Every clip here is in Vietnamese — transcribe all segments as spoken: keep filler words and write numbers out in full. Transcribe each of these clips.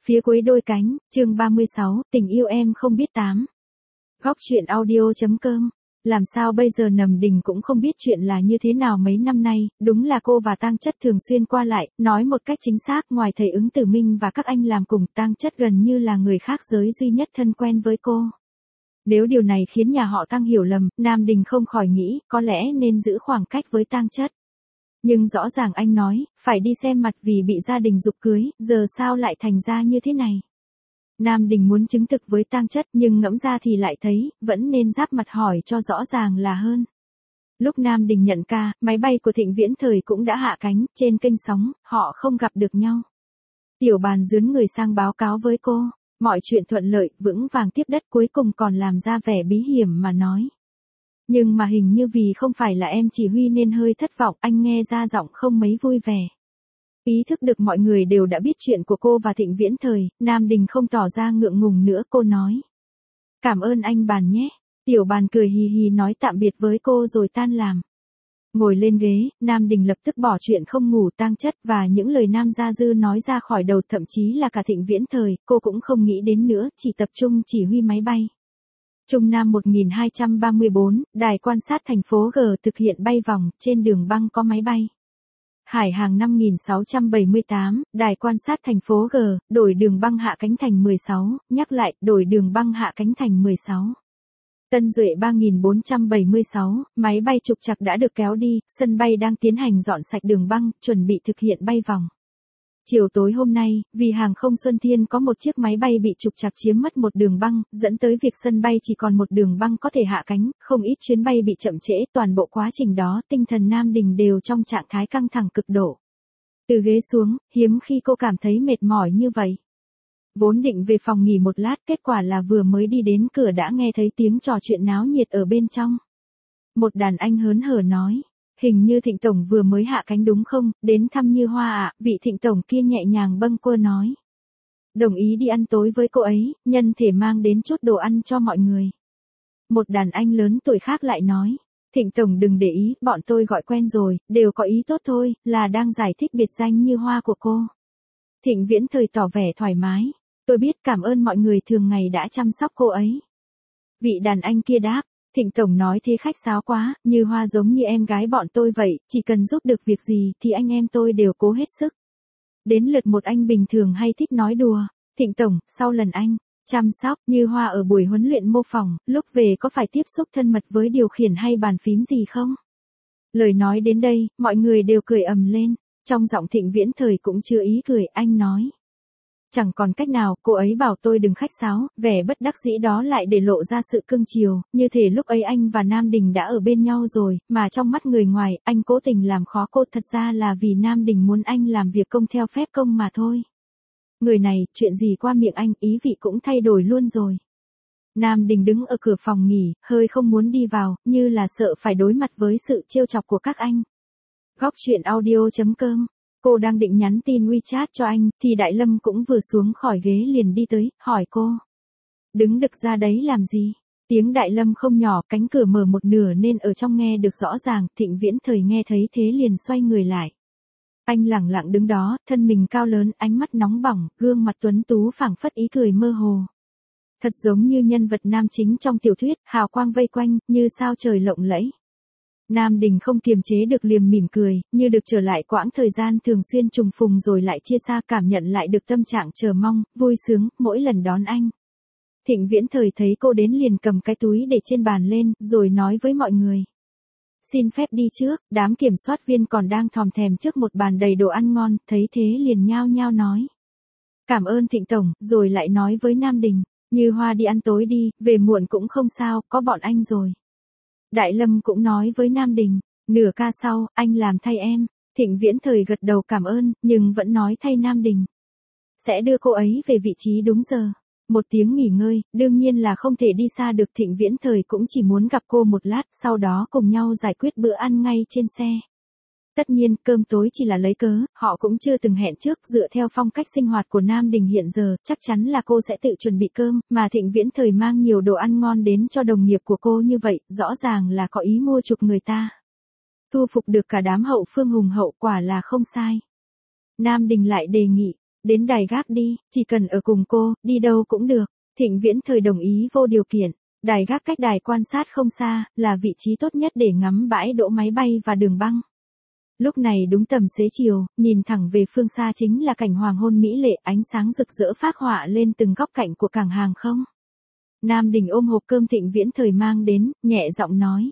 Phía cuối đôi cánh, chương ba mươi sáu, tình yêu em không biết tám. Góc truyện audio.com. Làm sao bây giờ Nầm Đình cũng không biết chuyện là như thế nào mấy năm nay, đúng là cô và Tang Chất thường xuyên qua lại, nói một cách chính xác ngoài thầy Ứng Tử Minh và các anh làm cùng, Tang Chất gần như là người khác giới duy nhất thân quen với cô. Nếu điều này khiến nhà họ Tang hiểu lầm, Nam Đình không khỏi nghĩ, có lẽ nên giữ khoảng cách với Tang Chất. Nhưng rõ ràng anh nói, phải đi xem mặt vì bị gia đình giục cưới, giờ sao lại thành ra như thế này. Nam Đình muốn chứng thực với Tang Chất nhưng ngẫm ra thì lại thấy, vẫn nên giáp mặt hỏi cho rõ ràng là hơn. Lúc Nam Đình nhận ca, máy bay của Thịnh Viễn Thời cũng đã hạ cánh, trên kênh sóng, họ không gặp được nhau. Tiểu Bàn dướn người sang báo cáo với cô, mọi chuyện thuận lợi, vững vàng tiếp đất, cuối cùng còn làm ra vẻ bí hiểm mà nói. Nhưng mà hình như vì không phải là em chỉ huy nên hơi thất vọng, anh nghe ra giọng không mấy vui vẻ. Ý thức được mọi người đều đã biết chuyện của cô và Thịnh Viễn Thời, Nam Đình không tỏ ra ngượng ngùng nữa, cô nói. Cảm ơn anh Bàn nhé. Tiểu Bàn cười hì hì nói tạm biệt với cô rồi tan làm. Ngồi lên ghế, Nam Đình lập tức bỏ chuyện không ngủ, Tang Chất và những lời Nam Gia Dư nói ra khỏi đầu, thậm chí là cả Thịnh Viễn Thời, cô cũng không nghĩ đến nữa, chỉ tập trung chỉ huy máy bay. Trung Nam một nghìn hai trăm ba mươi bốn, đài quan sát thành phố G thực hiện bay vòng, trên đường băng có máy bay. Hải hàng năm nghìn sáu trăm bảy mươi tám, đài quan sát thành phố G, đổi đường băng hạ cánh thành mười sáu, nhắc lại, đổi đường băng hạ cánh thành mười sáu. Tân Duệ ba nghìn bốn trăm bảy mươi sáu, máy bay trục trặc đã được kéo đi, sân bay đang tiến hành dọn sạch đường băng, chuẩn bị thực hiện bay vòng. Chiều tối hôm nay, vì hàng không Xuân Thiên có một chiếc máy bay bị trục trặc chiếm mất một đường băng, dẫn tới việc sân bay chỉ còn một đường băng có thể hạ cánh, không ít chuyến bay bị chậm trễ, toàn bộ quá trình đó tinh thần Nam Đình đều trong trạng thái căng thẳng cực độ. Từ ghế xuống, hiếm khi cô cảm thấy mệt mỏi như vậy. Vốn định về phòng nghỉ một lát, kết quả là vừa mới đi đến cửa đã nghe thấy tiếng trò chuyện náo nhiệt ở bên trong. Một đàn anh hớn hở nói. Hình như Thịnh Tổng vừa mới hạ cánh đúng không, đến thăm Như Hoa ạ, vị Thịnh Tổng kia nhẹ nhàng bâng quơ nói. Đồng ý đi ăn tối với cô ấy, nhân thể mang đến chút đồ ăn cho mọi người. Một đàn anh lớn tuổi khác lại nói. Thịnh Tổng đừng để ý, bọn tôi gọi quen rồi, đều có ý tốt thôi, là đang giải thích biệt danh Như Hoa của cô. Thịnh Viễn Thời tỏ vẻ thoải mái. Tôi biết, cảm ơn mọi người thường ngày đã chăm sóc cô ấy. Vị đàn anh kia đáp. Thịnh Tổng nói thế khách sáo quá, Như Hoa giống như em gái bọn tôi vậy, chỉ cần giúp được việc gì thì anh em tôi đều cố hết sức. Đến lượt một anh bình thường hay thích nói đùa. Thịnh Tổng, sau lần anh chăm sóc Như Hoa ở buổi huấn luyện mô phỏng, lúc về có phải tiếp xúc thân mật với điều khiển hay bàn phím gì không? Lời nói đến đây, mọi người đều cười ầm lên, trong giọng Thịnh Viễn Thời cũng chưa ý cười, anh nói. Chẳng còn cách nào, cô ấy bảo tôi đừng khách sáo, vẻ bất đắc dĩ đó lại để lộ ra sự cưng chiều, như thể lúc ấy anh và Nam Đình đã ở bên nhau rồi, mà trong mắt người ngoài, anh cố tình làm khó cô, thật ra là vì Nam Đình muốn anh làm việc công theo phép công mà thôi. Người này, chuyện gì qua miệng anh, ý vị cũng thay đổi luôn rồi. Nam Đình đứng ở cửa phòng nghỉ, hơi không muốn đi vào, như là sợ phải đối mặt với sự trêu chọc của các anh. Góc truyện audio.com. Cô đang định nhắn tin WeChat cho anh, thì Đại Lâm cũng vừa xuống khỏi ghế liền đi tới, hỏi cô. Đứng đực ra đấy làm gì? Tiếng Đại Lâm không nhỏ, cánh cửa mở một nửa nên ở trong nghe được rõ ràng, Thịnh Viễn Thời nghe thấy thế liền xoay người lại. Anh lẳng lặng đứng đó, thân mình cao lớn, ánh mắt nóng bỏng, gương mặt tuấn tú phảng phất ý cười mơ hồ. Thật giống như nhân vật nam chính trong tiểu thuyết, hào quang vây quanh, như sao trời lộng lẫy. Nam Đình không kiềm chế được liềm mỉm cười, như được trở lại quãng thời gian thường xuyên trùng phùng rồi lại chia xa, cảm nhận lại được tâm trạng chờ mong, vui sướng, mỗi lần đón anh. Thịnh Viễn Thời thấy cô đến liền cầm cái túi để trên bàn lên, rồi nói với mọi người. Xin phép đi trước, đám kiểm soát viên còn đang thòm thèm trước một bàn đầy đồ ăn ngon, thấy thế liền nhao nhao nói. Cảm ơn Thịnh Tổng, rồi lại nói với Nam Đình, Như Hoa đi ăn tối đi, về muộn cũng không sao, có bọn anh rồi. Đại Lâm cũng nói với Nam Đình, nửa ca sau, anh làm thay em. Thịnh Viễn Thời gật đầu cảm ơn, nhưng vẫn nói thay Nam Đình. Sẽ đưa cô ấy về vị trí đúng giờ. Một tiếng nghỉ ngơi, đương nhiên là không thể đi xa được, Thịnh Viễn Thời cũng chỉ muốn gặp cô một lát, sau đó cùng nhau giải quyết bữa ăn ngay trên xe. Tất nhiên, cơm tối chỉ là lấy cớ, họ cũng chưa từng hẹn trước, dựa theo phong cách sinh hoạt của Nam Đình hiện giờ, chắc chắn là cô sẽ tự chuẩn bị cơm, mà Thịnh Viễn Thời mang nhiều đồ ăn ngon đến cho đồng nghiệp của cô như vậy, rõ ràng là có ý mua chuộc người ta. Thu phục được cả đám hậu phương hùng hậu, quả là không sai. Nam Đình lại đề nghị, Đến đài gác đi, chỉ cần ở cùng cô, đi đâu cũng được. Thịnh Viễn Thời đồng ý vô điều kiện. Đài gác cách đài quan sát không xa, là vị trí tốt nhất để ngắm bãi đỗ máy bay và đường băng. Lúc này đúng tầm xế chiều, nhìn thẳng về phương xa chính là cảnh hoàng hôn mỹ lệ, ánh sáng rực rỡ phác họa lên từng góc cạnh của cảng hàng không. Nam Đình ôm hộp cơm Thịnh Viễn Thời mang đến, nhẹ giọng nói.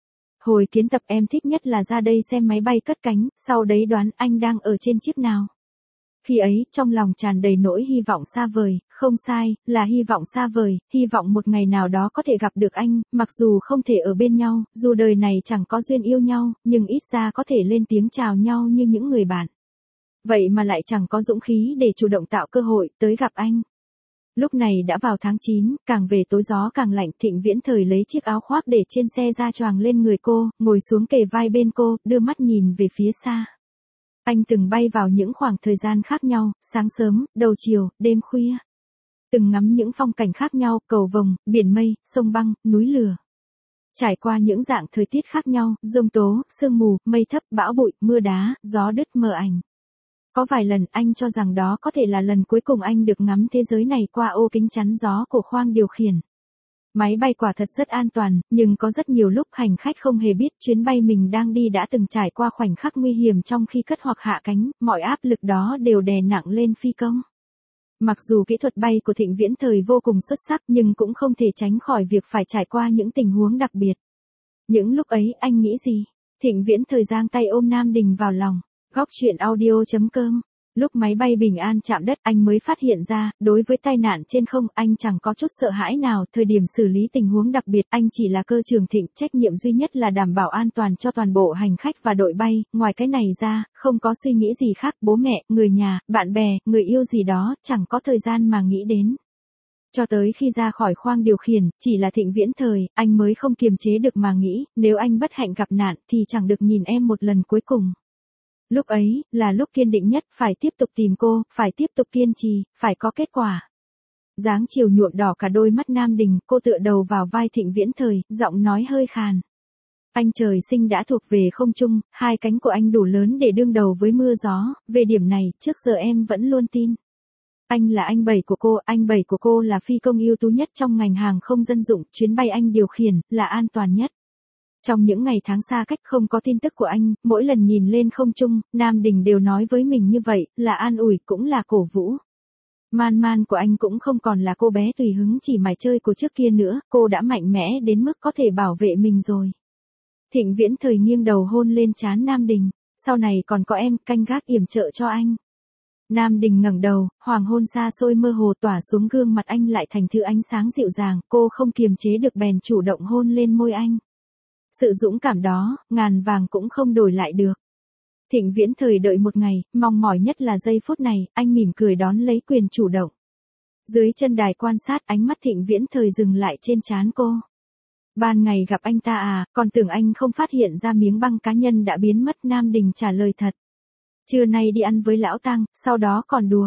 Hồi kiến tập em thích nhất là ra đây xem máy bay cất cánh, sau đấy đoán anh đang ở trên chiếc nào. Khi ấy, trong lòng tràn đầy nỗi hy vọng xa vời, không sai, là hy vọng xa vời, hy vọng một ngày nào đó có thể gặp được anh, mặc dù không thể ở bên nhau, dù đời này chẳng có duyên yêu nhau, nhưng ít ra có thể lên tiếng chào nhau như những người bạn. Vậy mà lại chẳng có dũng khí để chủ động tạo cơ hội tới gặp anh. Lúc này đã vào tháng chín, càng về tối gió càng lạnh. Thịnh Viễn Thời lấy chiếc áo khoác để trên xe ra choàng lên người cô, ngồi xuống kề vai bên cô, đưa mắt nhìn về phía xa. Anh từng bay vào những khoảng thời gian khác nhau, sáng sớm, đầu chiều, đêm khuya. Từng ngắm những phong cảnh khác nhau, cầu vồng, biển mây, sông băng, núi lửa. Trải qua những dạng thời tiết khác nhau, giông tố, sương mù, mây thấp, bão bụi, mưa đá, gió đứt mờ ảnh. Có vài lần anh cho rằng đó có thể là lần cuối cùng anh được ngắm thế giới này qua ô kính chắn gió của khoang điều khiển. Máy bay quả thật rất an toàn, nhưng có rất nhiều lúc hành khách không hề biết chuyến bay mình đang đi đã từng trải qua khoảnh khắc nguy hiểm trong khi cất hoặc hạ cánh, mọi áp lực đó đều đè nặng lên phi công. Mặc dù kỹ thuật bay của Thịnh Viễn Thời vô cùng xuất sắc nhưng cũng không thể tránh khỏi việc phải trải qua những tình huống đặc biệt. Những lúc ấy anh nghĩ gì? Thịnh Viễn Thời giang tay ôm Nam Đình vào lòng. Góc truyện audio chấm com. Lúc máy bay bình an chạm đất anh mới phát hiện ra, đối với tai nạn trên không anh chẳng có chút sợ hãi nào. Thời điểm xử lý tình huống đặc biệt anh chỉ là cơ trưởng Thịnh, trách nhiệm duy nhất là đảm bảo an toàn cho toàn bộ hành khách và đội bay. Ngoài cái này ra, không có suy nghĩ gì khác, bố mẹ, người nhà, bạn bè, người yêu gì đó, chẳng có thời gian mà nghĩ đến. Cho tới khi ra khỏi khoang điều khiển, chỉ là Thịnh Viễn Thời, anh mới không kiềm chế được mà nghĩ, nếu anh bất hạnh gặp nạn thì chẳng được nhìn em một lần cuối cùng. Lúc ấy, là lúc kiên định nhất, phải tiếp tục tìm cô, phải tiếp tục kiên trì, phải có kết quả. Dáng chiều nhuộm đỏ cả đôi mắt Nam Đình, cô tựa đầu vào vai Thịnh Viễn Thời, giọng nói hơi khàn. Anh trời sinh đã thuộc về không trung, hai cánh của anh đủ lớn để đương đầu với mưa gió, về điểm này, trước giờ em vẫn luôn tin. Anh là anh bảy của cô, anh bảy của cô là phi công ưu tú nhất trong ngành hàng không dân dụng, chuyến bay anh điều khiển, là an toàn nhất. Trong những ngày tháng xa cách không có tin tức của anh, mỗi lần nhìn lên không trung, Nam Đình đều nói với mình như vậy, là an ủi cũng là cổ vũ. Man Man của anh cũng không còn là cô bé tùy hứng chỉ mải chơi của trước kia nữa, cô đã mạnh mẽ đến mức có thể bảo vệ mình rồi. Thịnh Viễn Thời nghiêng đầu hôn lên trán Nam Đình, sau này còn có em canh gác yểm trợ cho anh. Nam Đình ngẩng đầu, hoàng hôn xa xôi mơ hồ tỏa xuống gương mặt anh lại thành thứ ánh sáng dịu dàng, cô không kiềm chế được bèn chủ động hôn lên môi anh. Sự dũng cảm đó, ngàn vàng cũng không đổi lại được. Thịnh Viễn Thời đợi một ngày, mong mỏi nhất là giây phút này, anh mỉm cười đón lấy quyền chủ động. Dưới chân đài quan sát, ánh mắt Thịnh Viễn Thời dừng lại trên trán cô. Ban ngày gặp anh ta à, còn tưởng anh không phát hiện ra miếng băng cá nhân đã biến mất. Nam Đình trả lời thật. Trưa nay đi ăn với lão Tăng, sau đó còn đùa.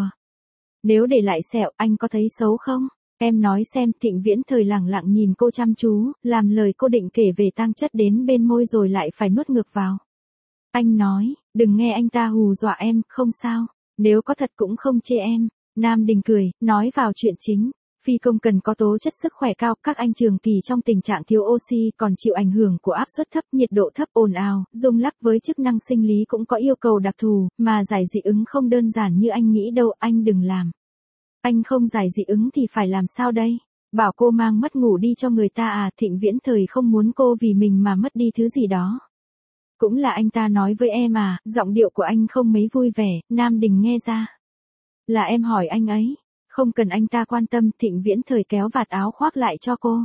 Nếu để lại sẹo, anh có thấy xấu không? Em nói xem. Thịnh Viễn Thời lẳng lặng nhìn cô chăm chú, làm lời cô định kể về tang chất đến bên môi rồi lại phải nuốt ngược vào. Anh nói, đừng nghe anh ta hù dọa em, không sao, nếu có thật cũng không chê em. Nam Đình cười, nói vào chuyện chính. Phi công cần có tố chất sức khỏe cao, các anh trường kỳ trong tình trạng thiếu oxy, còn chịu ảnh hưởng của áp suất thấp, nhiệt độ thấp, ồn ào, rung lắc với chức năng sinh lý cũng có yêu cầu đặc thù, mà giải dị ứng không đơn giản như anh nghĩ đâu, anh đừng làm. Anh không giải dị ứng thì phải làm sao đây? Bảo cô mang mất ngủ đi cho người ta à? Thịnh Viễn Thời không muốn cô vì mình mà mất đi thứ gì đó. Cũng là anh ta nói với em à, giọng điệu của anh không mấy vui vẻ. Nam Đình nghe ra. Là em hỏi anh ấy. Không cần anh ta quan tâm. Thịnh Viễn Thời kéo vạt áo khoác lại cho cô.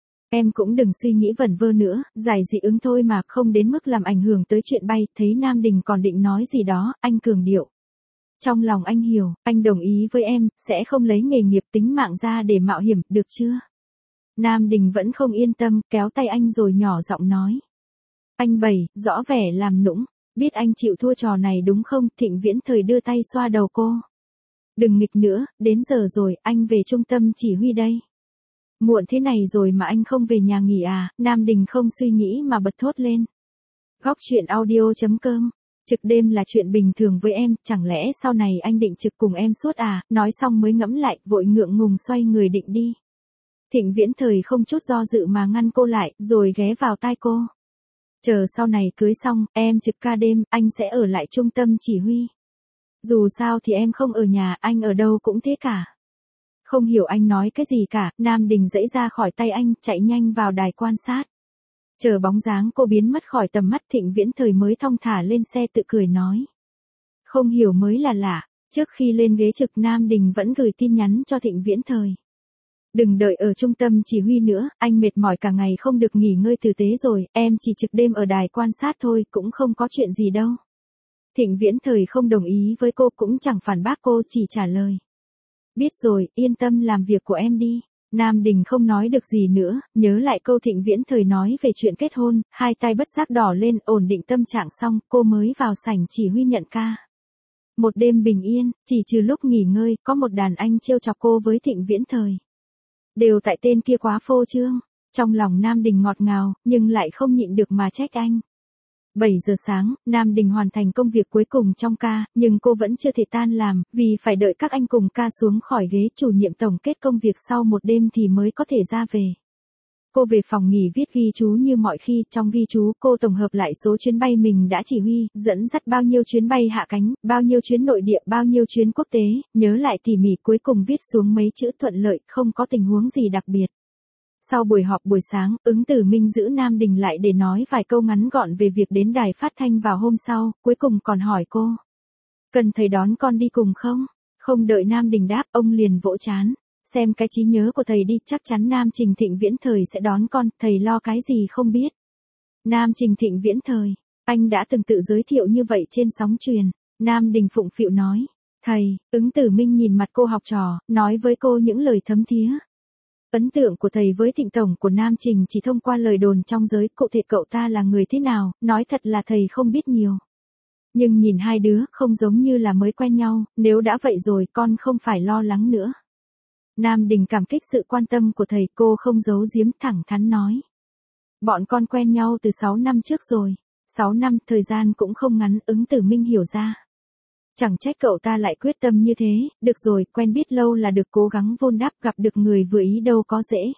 Em cũng đừng suy nghĩ vẩn vơ nữa, giải dị ứng thôi mà, không đến mức làm ảnh hưởng tới chuyện bay. Thấy Nam Đình còn định nói gì đó, anh cường điệu. Trong lòng anh hiểu, anh đồng ý với em, sẽ không lấy nghề nghiệp tính mạng ra để mạo hiểm, được chưa? Nam Đình vẫn không yên tâm, kéo tay anh rồi nhỏ giọng nói. Anh Bảy, rõ vẻ làm nũng, biết anh chịu thua trò này đúng không? Thịnh Viễn Thời đưa tay xoa đầu cô. Đừng nghịch nữa, đến giờ rồi, anh về trung tâm chỉ huy đây. Muộn thế này rồi mà anh không về nhà nghỉ à? Nam Đình không suy nghĩ mà bật thốt lên. Góc truyện audio chấm com Trực đêm là chuyện bình thường với em, chẳng lẽ sau này anh định trực cùng em suốt à, nói xong mới ngẫm lại, vội ngượng ngùng xoay người định đi. Thịnh Viễn Thời không chút do dự mà ngăn cô lại, rồi ghé vào tai cô. Chờ sau này cưới xong, em trực ca đêm, anh sẽ ở lại trung tâm chỉ huy. Dù sao thì em không ở nhà, anh ở đâu cũng thế cả. Không hiểu anh nói cái gì cả, Nam Đình giãy ra khỏi tay anh, chạy nhanh vào đài quan sát. Chờ bóng dáng cô biến mất khỏi tầm mắt, Thịnh Viễn Thời mới thong thả lên xe tự cười nói. Không hiểu mới là lạ, trước khi lên ghế trực Nam Đình vẫn gửi tin nhắn cho Thịnh Viễn Thời. Đừng đợi ở trung tâm chỉ huy nữa, anh mệt mỏi cả ngày không được nghỉ ngơi tử tế rồi, em chỉ trực đêm ở đài quan sát thôi, cũng không có chuyện gì đâu. Thịnh Viễn Thời không đồng ý với cô, cũng chẳng phản bác cô, chỉ trả lời. Biết rồi, yên tâm làm việc của em đi. Nam Đình không nói được gì nữa, nhớ lại câu Thịnh Viễn Thời nói về chuyện kết hôn, hai tay bất giác đỏ lên, ổn định tâm trạng xong, cô mới vào sảnh chỉ huy nhận ca. Một đêm bình yên, chỉ trừ lúc nghỉ ngơi, có một đàn anh trêu chọc cô với Thịnh Viễn Thời. Đều tại tên kia quá phô trương. Trong lòng Nam Đình ngọt ngào, nhưng lại không nhịn được mà trách anh. bảy giờ sáng, Nam Đình hoàn thành công việc cuối cùng trong ca, nhưng cô vẫn chưa thể tan làm, vì phải đợi các anh cùng ca xuống khỏi ghế chủ nhiệm tổng kết công việc sau một đêm thì mới có thể ra về. Cô về phòng nghỉ viết ghi chú như mọi khi, trong ghi chú cô tổng hợp lại số chuyến bay mình đã chỉ huy, dẫn dắt bao nhiêu chuyến bay hạ cánh, bao nhiêu chuyến nội địa, bao nhiêu chuyến quốc tế, nhớ lại tỉ mỉ cuối cùng viết xuống mấy chữ thuận lợi, không có tình huống gì đặc biệt. Sau buổi họp buổi sáng, Ứng Tử Minh giữ Nam Đình lại để nói vài câu ngắn gọn về việc đến đài phát thanh vào hôm sau, cuối cùng còn hỏi cô. Cần thầy đón con đi cùng không? Không đợi Nam Đình đáp, ông liền vỗ trán. Xem cái trí nhớ của thầy đi, chắc chắn Nam Trình Thịnh Viễn Thời sẽ đón con, thầy lo cái gì không biết. Nam Trình Thịnh Viễn Thời, anh đã từng tự giới thiệu như vậy trên sóng truyền. Nam Đình phụng phịu nói. Thầy, Ứng Tử Minh nhìn mặt cô học trò, nói với cô những lời thấm thía. Ấn tượng của thầy với Thịnh Tổng của Nam Trình chỉ thông qua lời đồn trong giới, cụ thể cậu ta là người thế nào, nói thật là thầy không biết nhiều. Nhưng nhìn hai đứa không giống như là mới quen nhau, nếu đã vậy rồi con không phải lo lắng nữa. Nam Đình cảm kích sự quan tâm của thầy, cô không giấu giếm, thẳng thắn nói. Bọn con quen nhau từ sáu năm trước rồi. sáu năm, thời gian cũng không ngắn, Ứng Tử Minh hiểu ra. Chẳng trách cậu ta lại quyết tâm như thế, được rồi, quen biết lâu là được, cố gắng vun đắp, gặp được người vừa ý đâu có dễ.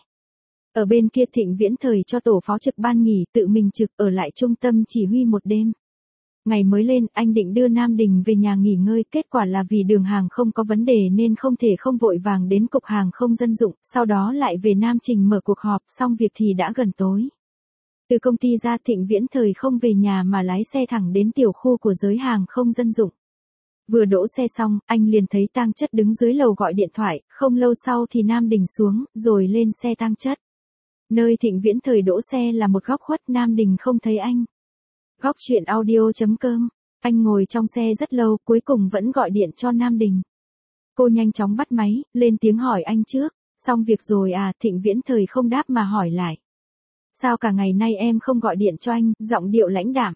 Ở bên kia Thịnh Viễn Thời cho tổ phó trực ban nghỉ, tự mình trực ở lại trung tâm chỉ huy một đêm. Ngày mới lên, anh định đưa Nam Đình về nhà nghỉ ngơi, kết quả là vì đường hàng không có vấn đề nên không thể không vội vàng đến cục hàng không dân dụng, sau đó lại về Nam Trình mở cuộc họp, xong việc thì đã gần tối. Từ công ty ra, Thịnh Viễn Thời không về nhà mà lái xe thẳng đến tiểu khu của giới hàng không dân dụng. Vừa đỗ xe xong, anh liền thấy Tang Chất đứng dưới lầu gọi điện thoại, không lâu sau thì Nam Đình xuống, rồi lên xe Tang Chất. Nơi Thịnh Viễn Thời đỗ xe là một góc khuất, Nam Đình không thấy anh. Góc truyện audio chấm com, anh ngồi trong xe rất lâu, cuối cùng vẫn gọi điện cho Nam Đình. Cô nhanh chóng bắt máy, lên tiếng hỏi anh trước, xong việc rồi à, Thịnh Viễn Thời không đáp mà hỏi lại. Sao cả ngày nay em không gọi điện cho anh, giọng điệu lãnh đạm.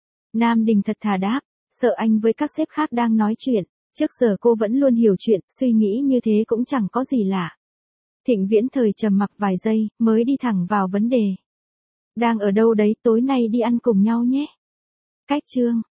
Nam Đình thật thà đáp, sợ anh với các sếp khác đang nói chuyện, trước giờ cô vẫn luôn hiểu chuyện, suy nghĩ như thế cũng chẳng có gì lạ. Thịnh Viễn Thời trầm mặc vài giây, mới đi thẳng vào vấn đề. Đang ở đâu đấy, tối nay đi ăn cùng nhau nhé. Cách chương.